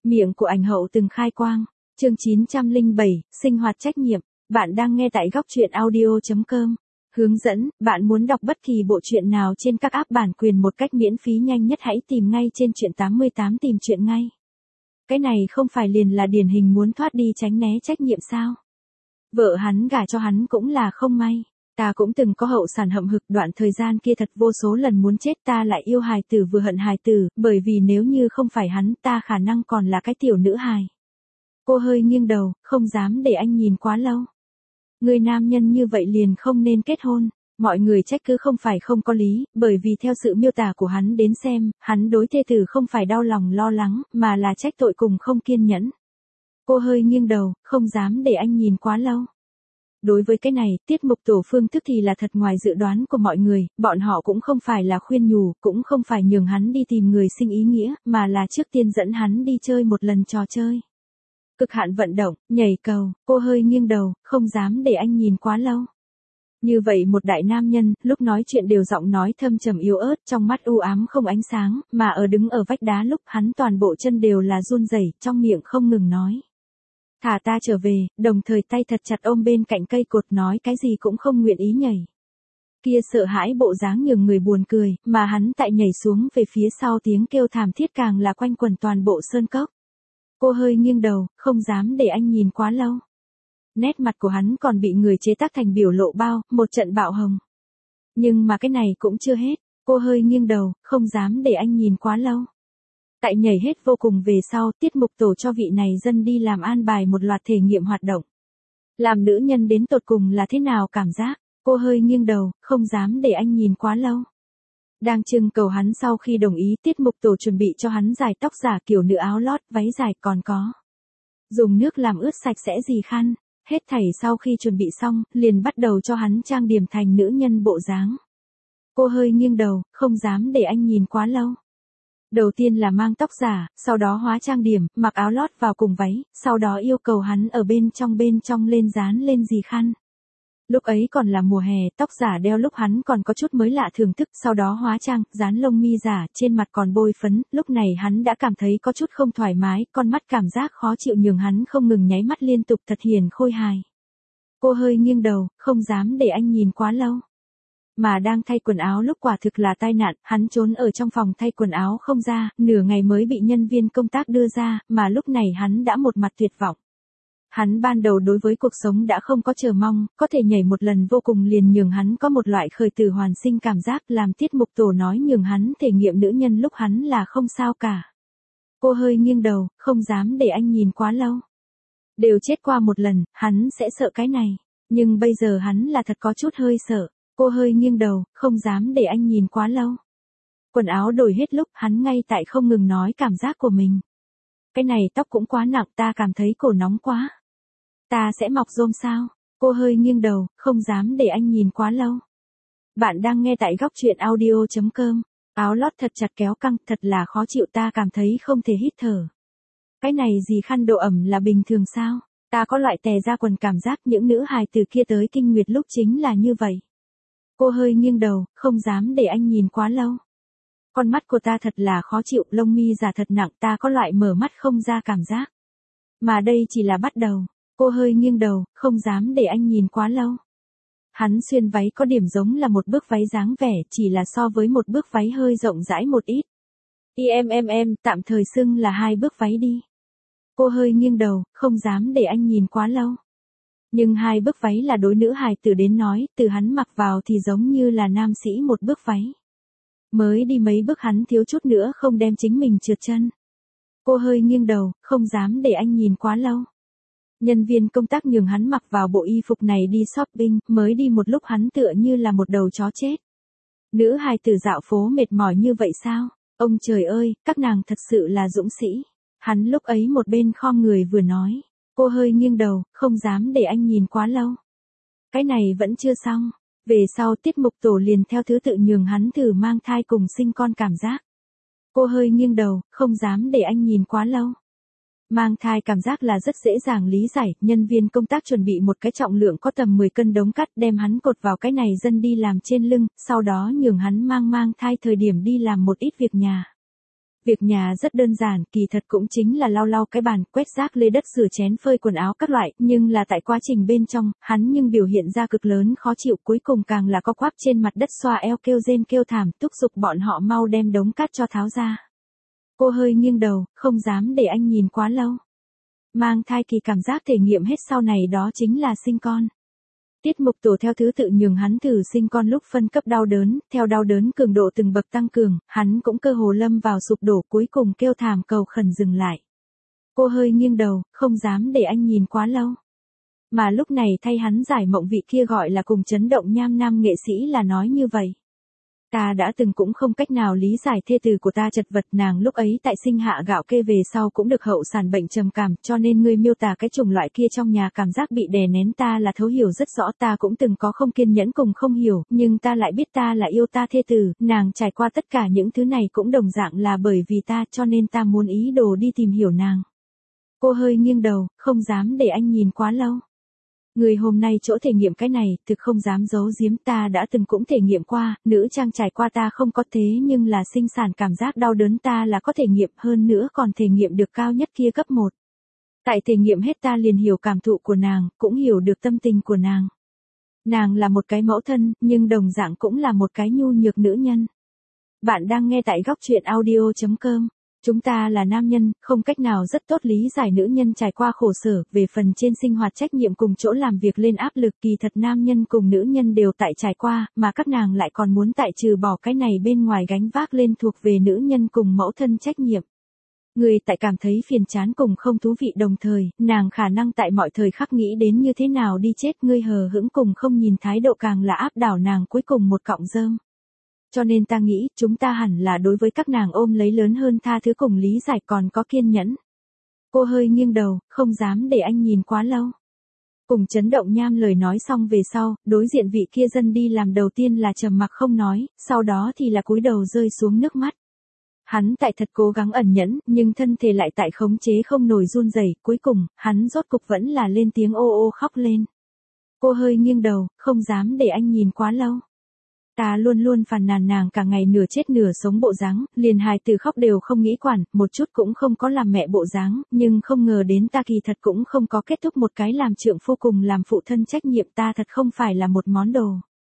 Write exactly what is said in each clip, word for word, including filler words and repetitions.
Miệng của ảnh hậu từng khai quang. Chương chín trăm lẻ bảy, sinh hoạt trách nhiệm. Bạn đang nghe tại góc truyện audio chấm com. Hướng dẫn, bạn muốn đọc bất kỳ bộ truyện nào trên các app bản quyền một cách miễn phí nhanh nhất hãy tìm ngay trên truyện tám mươi tám tìm truyện ngay. Cái này không phải liền là điển hình muốn thoát đi tránh né trách nhiệm sao? Vợ hắn gả cho hắn cũng là không may. Ta cũng từng có hậu sản hậm hực, đoạn thời gian kia thật vô số lần muốn chết, ta lại yêu hài tử vừa hận hài tử, bởi vì nếu như không phải hắn ta khả năng còn là cái tiểu nữ hài. Cô hơi nghiêng đầu, không dám để anh nhìn quá lâu. Người nam nhân như vậy liền không nên kết hôn. Mọi người trách cứ không phải không có lý, bởi vì theo sự miêu tả của hắn đến xem, hắn đối thê tử không phải đau lòng lo lắng, mà là trách tội cùng không kiên nhẫn. Cô hơi nghiêng đầu, không dám để anh nhìn quá lâu. Đối với cái này, tiết mục tổ phương thức thì là thật ngoài dự đoán của mọi người, bọn họ cũng không phải là khuyên nhủ, cũng không phải nhường hắn đi tìm người sinh ý nghĩa, mà là trước tiên dẫn hắn đi chơi một lần trò chơi. Cực hạn vận động, nhảy cầu, cô hơi nghiêng đầu, không dám để anh nhìn quá lâu. Như vậy một đại nam nhân, lúc nói chuyện đều giọng nói thâm trầm yếu ớt, trong mắt u ám không ánh sáng, mà ở đứng ở vách đá lúc hắn toàn bộ chân đều là run rẩy, trong miệng không ngừng nói. Thả ta trở về, đồng thời tay thật chặt ôm bên cạnh cây cột, nói cái gì cũng không nguyện ý nhảy. Kia sợ hãi bộ dáng nhường người buồn cười, mà hắn tại nhảy xuống về phía sau tiếng kêu thảm thiết càng là quanh quẩn toàn bộ sơn cốc. Cô hơi nghiêng đầu, không dám để anh nhìn quá lâu. Nét mặt của hắn còn bị người chế tác thành biểu lộ bao, một trận bạo hồng. Nhưng mà cái này cũng chưa hết, cô hơi nghiêng đầu, không dám để anh nhìn quá lâu. Tại nhảy hết vô cùng về sau, tiết mục tổ cho vị này dân đi làm an bài một loạt thể nghiệm hoạt động. Làm nữ nhân đến tột cùng là thế nào cảm giác, cô hơi nghiêng đầu, không dám để anh nhìn quá lâu. Đang trưng cầu hắn sau khi đồng ý, tiết mục tổ chuẩn bị cho hắn dài tóc giả kiểu nữ áo lót, váy dài, còn có dùng nước làm ướt sạch sẽ gì khăn. Hết thảy sau khi chuẩn bị xong, liền bắt đầu cho hắn trang điểm thành nữ nhân bộ dáng. Cô hơi nghiêng đầu, không dám để anh nhìn quá lâu. Đầu tiên là mang tóc giả, sau đó hóa trang điểm, mặc áo lót vào cùng váy, sau đó yêu cầu hắn ở bên trong bên trong lên dán lên gì khăn. Lúc ấy còn là mùa hè, tóc giả đeo lúc hắn còn có chút mới lạ thưởng thức, sau đó hóa trang, dán lông mi giả, trên mặt còn bôi phấn, lúc này hắn đã cảm thấy có chút không thoải mái, con mắt cảm giác khó chịu nhường hắn không ngừng nháy mắt liên tục, thật hiền khôi hài. Cô hơi nghiêng đầu, không dám để anh nhìn quá lâu. Mà đang thay quần áo lúc quả thực là tai nạn, hắn trốn ở trong phòng thay quần áo không ra, nửa ngày mới bị nhân viên công tác đưa ra, mà lúc này hắn đã một mặt tuyệt vọng. Hắn ban đầu đối với cuộc sống đã không có chờ mong, có thể nhảy một lần vô cùng liền nhường hắn có một loại khởi tử hoàn sinh cảm giác, làm tiết mục tổ nói nhường hắn thể nghiệm nữ nhân lúc hắn là không sao cả. Cô hơi nghiêng đầu, không dám để anh nhìn quá lâu. Đều chết qua một lần, hắn sẽ sợ cái này, nhưng bây giờ hắn là thật có chút hơi sợ. Cô hơi nghiêng đầu, không dám để anh nhìn quá lâu. Quần áo đổi hết lúc hắn ngay tại không ngừng nói cảm giác của mình. Cái này tóc cũng quá nặng, ta cảm thấy cổ nóng quá. Ta sẽ mọc rôm sao? Cô hơi nghiêng đầu, không dám để anh nhìn quá lâu. Bạn đang nghe tại góc truyện audio chấm com. Áo lót thật chặt kéo căng, thật là khó chịu, ta cảm thấy không thể hít thở. Cái này gì khăn độ ẩm là bình thường sao? Ta có loại tè ra quần cảm giác những nữ hài từ kia tới kinh nguyệt lúc chính là như vậy. Cô hơi nghiêng đầu, không dám để anh nhìn quá lâu. Con mắt của ta thật là khó chịu, lông mi giả thật nặng, ta có loại mở mắt không ra cảm giác. Mà đây chỉ là bắt đầu. Cô hơi nghiêng đầu, không dám để anh nhìn quá lâu. Hắn xuyên váy có điểm giống là một bước váy dáng vẻ, chỉ là so với một bước váy hơi rộng rãi một ít. Em em em, tạm thời xưng là hai bước váy đi. Cô hơi nghiêng đầu, không dám để anh nhìn quá lâu. Nhưng hai bước váy là đối nữ hài tử đến nói, từ hắn mặc vào thì giống như là nam sĩ một bước váy. Mới đi mấy bước hắn thiếu chút nữa không đem chính mình trượt chân. Cô hơi nghiêng đầu, không dám để anh nhìn quá lâu. Nhân viên công tác nhường hắn mặc vào bộ y phục này đi shopping, mới đi một lúc hắn tựa như là một đầu chó chết. Nữ hài tử dạo phố mệt mỏi như vậy sao? Ông trời ơi, các nàng thật sự là dũng sĩ. Hắn lúc ấy một bên khom người vừa nói. Cô hơi nghiêng đầu, không dám để anh nhìn quá lâu. Cái này vẫn chưa xong. Về sau tiết mục tổ liền theo thứ tự nhường hắn thử mang thai cùng sinh con cảm giác. Cô hơi nghiêng đầu, không dám để anh nhìn quá lâu. Mang thai cảm giác là rất dễ dàng lý giải, nhân viên công tác chuẩn bị một cái trọng lượng có tầm mười cân đống cắt đem hắn cột vào cái này dân đi làm trên lưng, sau đó nhường hắn mang mang thai thời điểm đi làm một ít việc nhà. Việc nhà rất đơn giản, kỳ thật cũng chính là lau lau cái bàn, quét rác lê đất rửa chén phơi quần áo các loại, nhưng là tại quá trình bên trong, hắn nhưng biểu hiện ra cực lớn khó chịu, cuối cùng càng là co quắp trên mặt đất xoa eo kêu rên kêu thảm, thúc giục bọn họ mau đem đống cát cho tháo ra. Cô hơi nghiêng đầu, không dám để anh nhìn quá lâu. Mang thai kỳ cảm giác thể nghiệm hết sau này đó chính là sinh con. Tiết mục tổ theo thứ tự nhường hắn thử sinh con lúc phân cấp đau đớn, theo đau đớn cường độ từng bậc tăng cường, hắn cũng cơ hồ lâm vào sụp đổ, cuối cùng kêu thảm cầu khẩn dừng lại. Cô hơi nghiêng đầu, không dám để anh nhìn quá lâu. Mà lúc này thay hắn giải mộng vị kia gọi là cùng chấn động nham nam nghệ sĩ là nói như vậy. Ta đã từng cũng không cách nào lý giải thê tử của ta chật vật, nàng lúc ấy tại sinh hạ gạo kê về sau cũng được hậu sản bệnh trầm cảm, cho nên ngươi miêu tả cái chủng loại kia trong nhà cảm giác bị đè nén ta là thấu hiểu rất rõ, ta cũng từng có không kiên nhẫn cùng không hiểu, nhưng ta lại biết ta là yêu ta thê tử, nàng trải qua tất cả những thứ này cũng đồng dạng là bởi vì ta, cho nên ta muốn ý đồ đi tìm hiểu nàng. Cô hơi nghiêng đầu, không dám để anh nhìn quá lâu. Người hôm nay chỗ thể nghiệm cái này, thực không dám giấu giếm, ta đã từng cũng thể nghiệm qua, nữ trang trải qua ta không có thế nhưng là sinh sản cảm giác đau đớn ta là có thể nghiệm, hơn nữa còn thể nghiệm được cao nhất kia cấp một. Tại thể nghiệm hết ta liền hiểu cảm thụ của nàng, cũng hiểu được tâm tình của nàng. Nàng là một cái mẫu thân, nhưng đồng dạng cũng là một cái nhu nhược nữ nhân. Bạn đang nghe tại góc truyện audio chấm com. Chúng ta là nam nhân, không cách nào rất tốt lý giải nữ nhân trải qua khổ sở, về phần trên sinh hoạt trách nhiệm cùng chỗ làm việc lên áp lực, kỳ thật nam nhân cùng nữ nhân đều tại trải qua, mà các nàng lại còn muốn tại trừ bỏ cái này bên ngoài gánh vác lên thuộc về nữ nhân cùng mẫu thân trách nhiệm. Người tại cảm thấy phiền chán cùng không thú vị đồng thời, nàng khả năng tại mọi thời khắc nghĩ đến như thế nào đi chết, ngươi hờ hững cùng không nhìn thái độ càng là áp đảo nàng cuối cùng một cọng rơm. Cho nên ta nghĩ, chúng ta hẳn là đối với các nàng ôm lấy lớn hơn tha thứ cùng lý giải còn có kiên nhẫn. Cô hơi nghiêng đầu, không dám để anh nhìn quá lâu. Cùng chấn động nham lời nói xong về sau, đối diện vị kia dân đi làm đầu tiên là trầm mặc không nói, sau đó thì là cúi đầu rơi xuống nước mắt. Hắn tại thật cố gắng ẩn nhẫn, nhưng thân thể lại tại khống chế không nổi run rẩy, cuối cùng, hắn rốt cục vẫn là lên tiếng ô ô khóc lên. Cô hơi nghiêng đầu, không dám để anh nhìn quá lâu. Ta luôn luôn phàn nàn nàng cả ngày nửa chết nửa sống bộ dáng, liền hài từ khóc đều không nghĩ quản, một chút cũng không có làm mẹ bộ dáng, nhưng không ngờ đến ta kỳ thật cũng không có kết thúc một cái làm trượng phu cùng làm phụ thân trách nhiệm, ta thật không phải là một món đồ.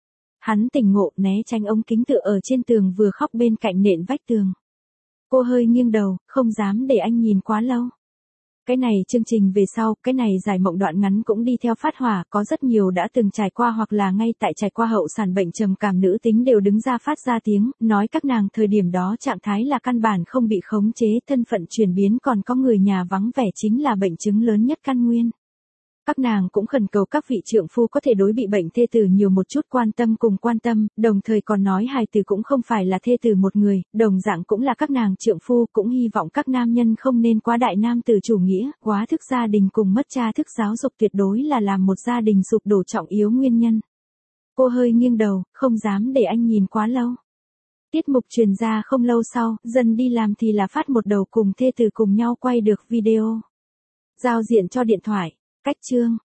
Hắn tỉnh ngộ, né tránh ống kính tựa ở trên tường vừa khóc bên cạnh nện vách tường. Cô hơi nghiêng đầu, không dám để anh nhìn quá lâu. Cái này chương trình về sau, cái này giải mộng đoạn ngắn cũng đi theo phát hỏa, có rất nhiều đã từng trải qua hoặc là ngay tại trải qua hậu sản bệnh trầm cảm nữ tính đều đứng ra phát ra tiếng, nói các nàng thời điểm đó trạng thái là căn bản không bị khống chế, thân phận chuyển biến, còn có người nhà vắng vẻ chính là bệnh chứng lớn nhất căn nguyên. Các nàng cũng khẩn cầu các vị trượng phu có thể đối bị bệnh thê tử nhiều một chút quan tâm cùng quan tâm, đồng thời còn nói hài tử cũng không phải là thê tử một người, đồng dạng cũng là các nàng trượng phu, cũng hy vọng các nam nhân không nên quá đại nam tử chủ nghĩa, quá thức gia đình cùng mất cha thức giáo dục tuyệt đối là làm một gia đình sụp đổ trọng yếu nguyên nhân. Cô hơi nghiêng đầu, không dám để anh nhìn quá lâu. Tiết mục truyền ra không lâu sau, dân đi làm thì là phát một đầu cùng thê tử cùng nhau quay được video. Giao diện cho điện thoại. Cách chương